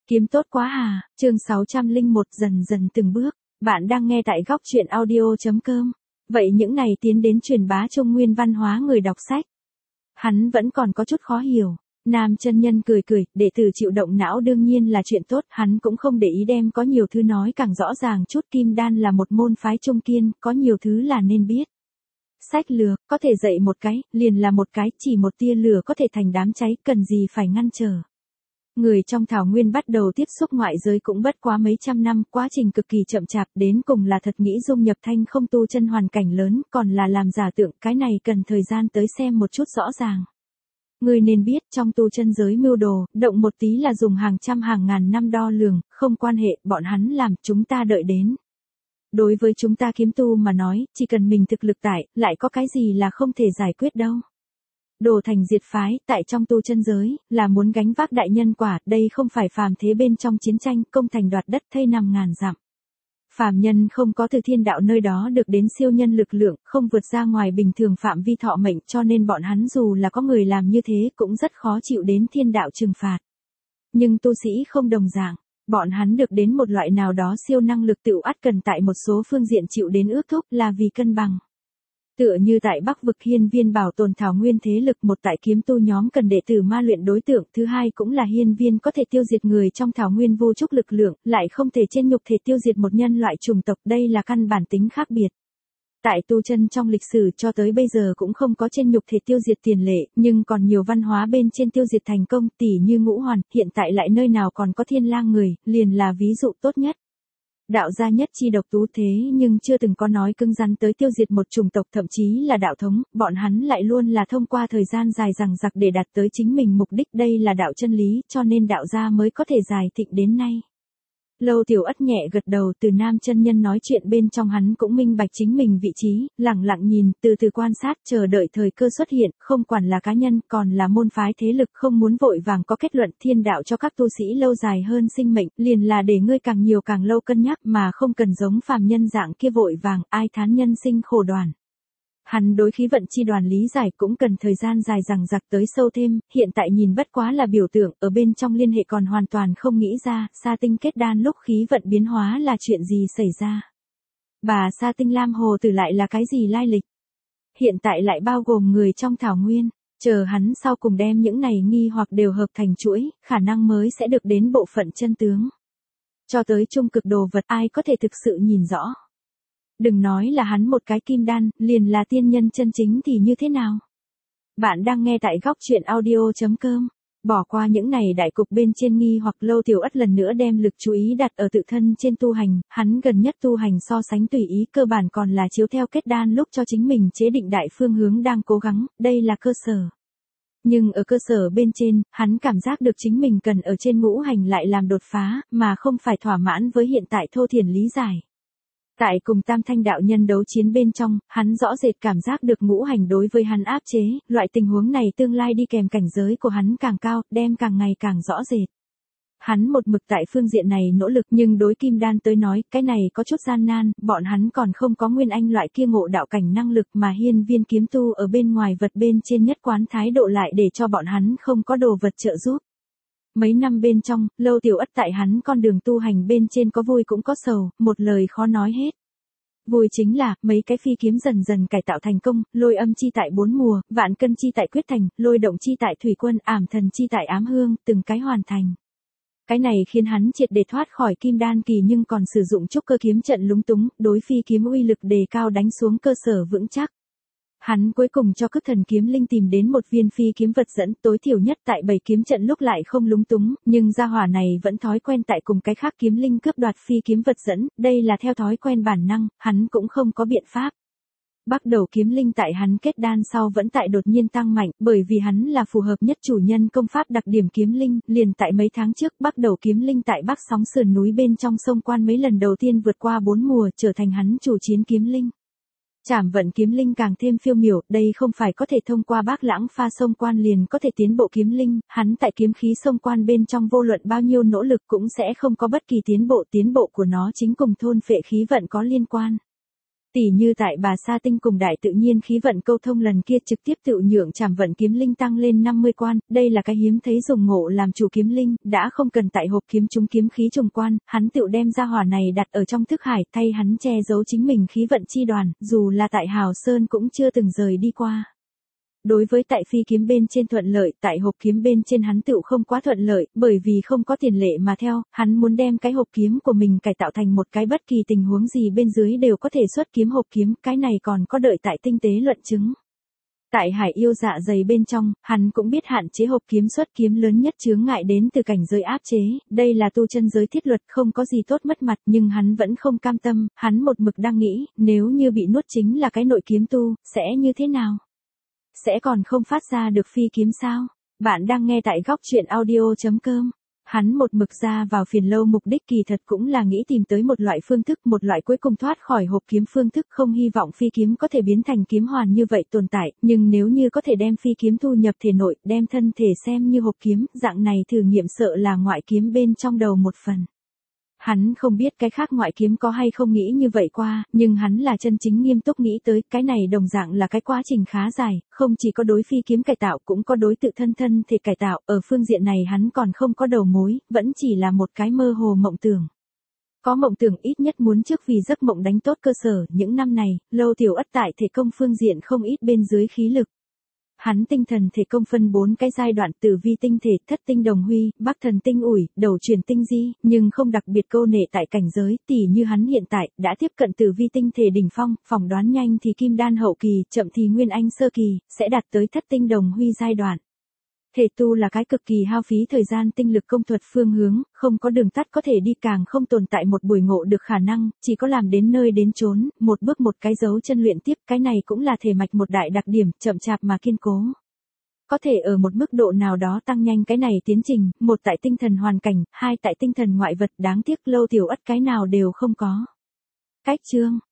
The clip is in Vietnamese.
Kiếm tốt quá à, chương 601 dần dần từng bước. Bạn đang nghe tại góc truyện audio.com. Vậy những ngày tiến đến truyền bá Trung Nguyên văn hóa người đọc sách. Hắn vẫn còn có chút khó hiểu. Nam chân nhân cười cười, đệ tử chịu động não đương nhiên là chuyện tốt, hắn cũng không để ý đem có nhiều thứ nói càng rõ ràng chút. Kim đan là một môn phái trung kiên, có nhiều thứ là nên biết. Sách lừa, có thể dạy một cái, liền là một cái, chỉ một tia lửa có thể thành đám cháy, cần gì phải ngăn trở. Người trong thảo nguyên bắt đầu tiếp xúc ngoại giới cũng bất quá mấy trăm năm, quá trình cực kỳ chậm chạp, đến cùng là thật nghĩ dung nhập thanh không tu chân hoàn cảnh lớn, còn là làm giả tượng, cái này cần thời gian tới xem một chút rõ ràng. Người nên biết, trong tu chân giới mưu đồ, động một tí là dùng hàng trăm hàng ngàn năm đo lường, không quan hệ, bọn hắn làm, chúng ta đợi đến. Đối với chúng ta kiếm tu mà nói, chỉ cần mình thực lực tại, lại có cái gì là không thể giải quyết đâu. Đồ thành diệt phái, tại trong tu chân giới, là muốn gánh vác đại nhân quả, đây không phải phàm thế bên trong chiến tranh, công thành đoạt đất thây nằm ngàn dặm. Phàm nhân không có từ thiên đạo nơi đó được đến siêu nhân lực lượng, không vượt ra ngoài bình thường phạm vi thọ mệnh, cho nên bọn hắn dù là có người làm như thế cũng rất khó chịu đến thiên đạo trừng phạt. Nhưng tu sĩ không đồng dạng, bọn hắn được đến một loại nào đó siêu năng lực tựu ắt cần tại một số phương diện chịu đến ước thúc là vì cân bằng. Tựa như tại Bắc vực hiên viên bảo tồn thảo nguyên thế lực, một tại kiếm tu nhóm cần đệ tử ma luyện đối tượng, thứ hai cũng là hiên viên có thể tiêu diệt người trong thảo nguyên vô trúc lực lượng, lại không thể trên nhục thể tiêu diệt một nhân loại chủng tộc, đây là căn bản tính khác biệt. Tại tu chân trong lịch sử cho tới bây giờ cũng không có trên nhục thể tiêu diệt tiền lệ, nhưng còn nhiều văn hóa bên trên tiêu diệt thành công, tỉ như Ngũ Hoàn, hiện tại lại nơi nào còn có thiên lang người, liền là ví dụ tốt nhất. Đạo gia nhất chi độc tú thế nhưng chưa từng có nói cứng rắn tới tiêu diệt một chủng tộc, thậm chí là đạo thống, bọn hắn lại luôn là thông qua thời gian dài dằng dặc để đạt tới chính mình mục đích, đây là đạo chân lý, cho nên đạo gia mới có thể dài thịnh đến nay. Lâu Tiểu Ất nhẹ gật đầu, từ nam chân nhân nói chuyện bên trong hắn cũng minh bạch chính mình vị trí, lặng lặng nhìn, từ từ quan sát, chờ đợi thời cơ xuất hiện, không quản là cá nhân, còn là môn phái thế lực, không muốn vội vàng có kết luận. Thiên đạo cho các tu sĩ lâu dài hơn sinh mệnh, liền là để ngươi càng nhiều càng lâu cân nhắc, mà không cần giống phàm nhân dạng kia vội vàng, ai thán nhân sinh khổ đoàn. Hắn đối khí vận chi đoàn lý giải cũng cần thời gian dài dằng dặc tới sâu thêm, hiện tại nhìn bất quá là biểu tượng, ở bên trong liên hệ còn hoàn toàn không nghĩ ra, Sa Tinh kết đan lúc khí vận biến hóa là chuyện gì xảy ra. Bà Sa Tinh Lam Hồ Tử lại là cái gì lai lịch. Hiện tại lại bao gồm người trong thảo nguyên, chờ hắn sau cùng đem những này nghi hoặc đều hợp thành chuỗi, khả năng mới sẽ được đến bộ phận chân tướng. Cho tới trung cực đồ vật ai có thể thực sự nhìn rõ. Đừng nói là hắn một cái kim đan, liền là tiên nhân chân chính thì như thế nào? Bạn đang nghe tại góc truyện audio.com. Bỏ qua những này đại cục bên trên nghi hoặc, Lâu Tiểu Ất lần nữa đem lực chú ý đặt ở tự thân trên tu hành, hắn gần nhất tu hành so sánh tùy ý, cơ bản còn là chiếu theo kết đan lúc cho chính mình chế định đại phương hướng đang cố gắng, đây là cơ sở. Nhưng ở cơ sở bên trên, hắn cảm giác được chính mình cần ở trên ngũ hành lại làm đột phá, mà không phải thỏa mãn với hiện tại thô thiển lý giải. Tại cùng Tam Thanh đạo nhân đấu chiến bên trong, hắn rõ rệt cảm giác được ngũ hành đối với hắn áp chế, loại tình huống này tương lai đi kèm cảnh giới của hắn càng cao, đem càng ngày càng rõ rệt. Hắn một mực tại phương diện này nỗ lực, nhưng đối kim đan tới nói, cái này có chút gian nan, bọn hắn còn không có nguyên anh loại kia ngộ đạo cảnh năng lực, mà hiên viên kiếm tu ở bên ngoài vật bên trên nhất quán thái độ lại để cho bọn hắn không có đồ vật trợ giúp. Mấy năm bên trong, Lâu Tiểu Ất tại hắn con đường tu hành bên trên có vui cũng có sầu, một lời khó nói hết. Vui chính là, mấy cái phi kiếm dần dần cải tạo thành công, lôi âm chi tại 4 mùa, vạn cân chi tại quyết thành, lôi động chi tại thủy quân, ảm thần chi tại ám hương, từng cái hoàn thành. Cái này khiến hắn triệt để thoát khỏi kim đan kỳ, nhưng còn sử dụng trúc cơ kiếm trận lúng túng, đối phi kiếm uy lực đề cao đánh xuống cơ sở vững chắc. Hắn cuối cùng cho Cức Thần Kiếm Linh tìm đến một viên phi kiếm vật dẫn, tối thiểu nhất tại 7 kiếm trận lúc lại không lúng túng, nhưng gia hỏa này vẫn thói quen tại cùng cái khác kiếm linh cướp đoạt phi kiếm vật dẫn, đây là theo thói quen bản năng, hắn cũng không có biện pháp. Bắt đầu kiếm linh tại hắn kết đan sau vẫn tại đột nhiên tăng mạnh, bởi vì hắn là phù hợp nhất chủ nhân công pháp đặc điểm kiếm linh, liền tại mấy tháng trước, bắt đầu kiếm linh tại Bắc sóng sườn núi bên trong sông Quan mấy lần đầu tiên vượt qua 4 mùa, trở thành hắn chủ chiến kiếm linh. Trảm vận kiếm linh càng thêm phiêu miểu, đây không phải có thể thông qua Bác Lãng pha sông Quan liền có thể tiến bộ kiếm linh, hắn tại kiếm khí sông Quan bên trong vô luận bao nhiêu nỗ lực cũng sẽ không có bất kỳ tiến bộ của nó chính cùng thôn phệ khí vận có liên quan. Tỉ như tại bà Sa Tinh cùng đại tự nhiên khí vận câu thông lần kia trực tiếp tự nhượng Trảm Vận kiếm linh tăng lên 50 quan, đây là cái hiếm thấy dùng ngộ làm chủ kiếm linh, đã không cần tại hộp kiếm trúng kiếm khí trùng quan, hắn tự đem ra hỏa này đặt ở trong thức hải, thay hắn che giấu chính mình khí vận chi đoàn, dù là tại Hào Sơn cũng chưa từng rời đi qua. Đối với tại phi kiếm bên trên thuận lợi, tại hộp kiếm bên trên hắn tựu không quá thuận lợi, bởi vì không có tiền lệ mà theo, hắn muốn đem cái hộp kiếm của mình cải tạo thành một cái bất kỳ tình huống gì bên dưới đều có thể xuất kiếm hộp kiếm, cái này còn có đợi tại tinh tế luận chứng. Tại Hải Yêu Dạ Dày bên trong, hắn cũng biết hạn chế hộp kiếm xuất kiếm lớn nhất chướng ngại đến từ cảnh giới áp chế, đây là tu chân giới thiết luật không có gì tốt mất mặt nhưng hắn vẫn không cam tâm, hắn một mực đang nghĩ, nếu như bị nuốt chính là cái nội kiếm tu, sẽ như thế nào? Sẽ còn không phát ra được phi kiếm sao? Bạn đang nghe tại góc truyện audio.com. Hắn một mực ra vào phiền lâu mục đích kỳ thật cũng là nghĩ tìm tới một loại phương thức, một loại cuối cùng thoát khỏi hộp kiếm phương thức, không hy vọng phi kiếm có thể biến thành kiếm hoàn như vậy tồn tại, nhưng nếu như có thể đem phi kiếm thu nhập thể nội, đem thân thể xem như hộp kiếm, dạng này thử nghiệm sợ là ngoại kiếm bên trong đầu một phần. Hắn không biết cái khác ngoại kiếm có hay không nghĩ như vậy qua, nhưng hắn là chân chính nghiêm túc nghĩ tới, cái này đồng dạng là cái quá trình khá dài, không chỉ có đối phi kiếm cải tạo cũng có đối tự thân thân thể cải tạo, ở phương diện này hắn còn không có đầu mối, vẫn chỉ là một cái mơ hồ mộng tưởng. Có mộng tưởng ít nhất muốn trước vì giấc mộng đánh tốt cơ sở, những năm này, Lâu Tiểu Ất tại thể công phương diện không ít bên dưới khí lực. Hắn tinh thần thể công phân 4 cái giai đoạn tử vi tinh thể, thất tinh đồng huy, bắc thần tinh ủi, đầu truyền tinh di, nhưng không đặc biệt câu nệ tại cảnh giới, tỉ như hắn hiện tại, đã tiếp cận tử vi tinh thể đỉnh phong, phỏng đoán nhanh thì kim đan hậu kỳ, chậm thì nguyên anh sơ kỳ, sẽ đạt tới thất tinh đồng huy giai đoạn. Thể tu là cái cực kỳ hao phí thời gian tinh lực công thuật phương hướng, không có đường tắt có thể đi càng không tồn tại một buổi ngộ được khả năng, chỉ có làm đến nơi đến chốn, một bước một cái dấu chân luyện tiếp, cái này cũng là thể mạch một đại đặc điểm, chậm chạp mà kiên cố. Có thể ở một mức độ nào đó tăng nhanh cái này tiến trình, một tại tinh thần hoàn cảnh, hai tại tinh thần ngoại vật, đáng tiếc Lâu Tiểu Ất cái nào đều không có. Cách chương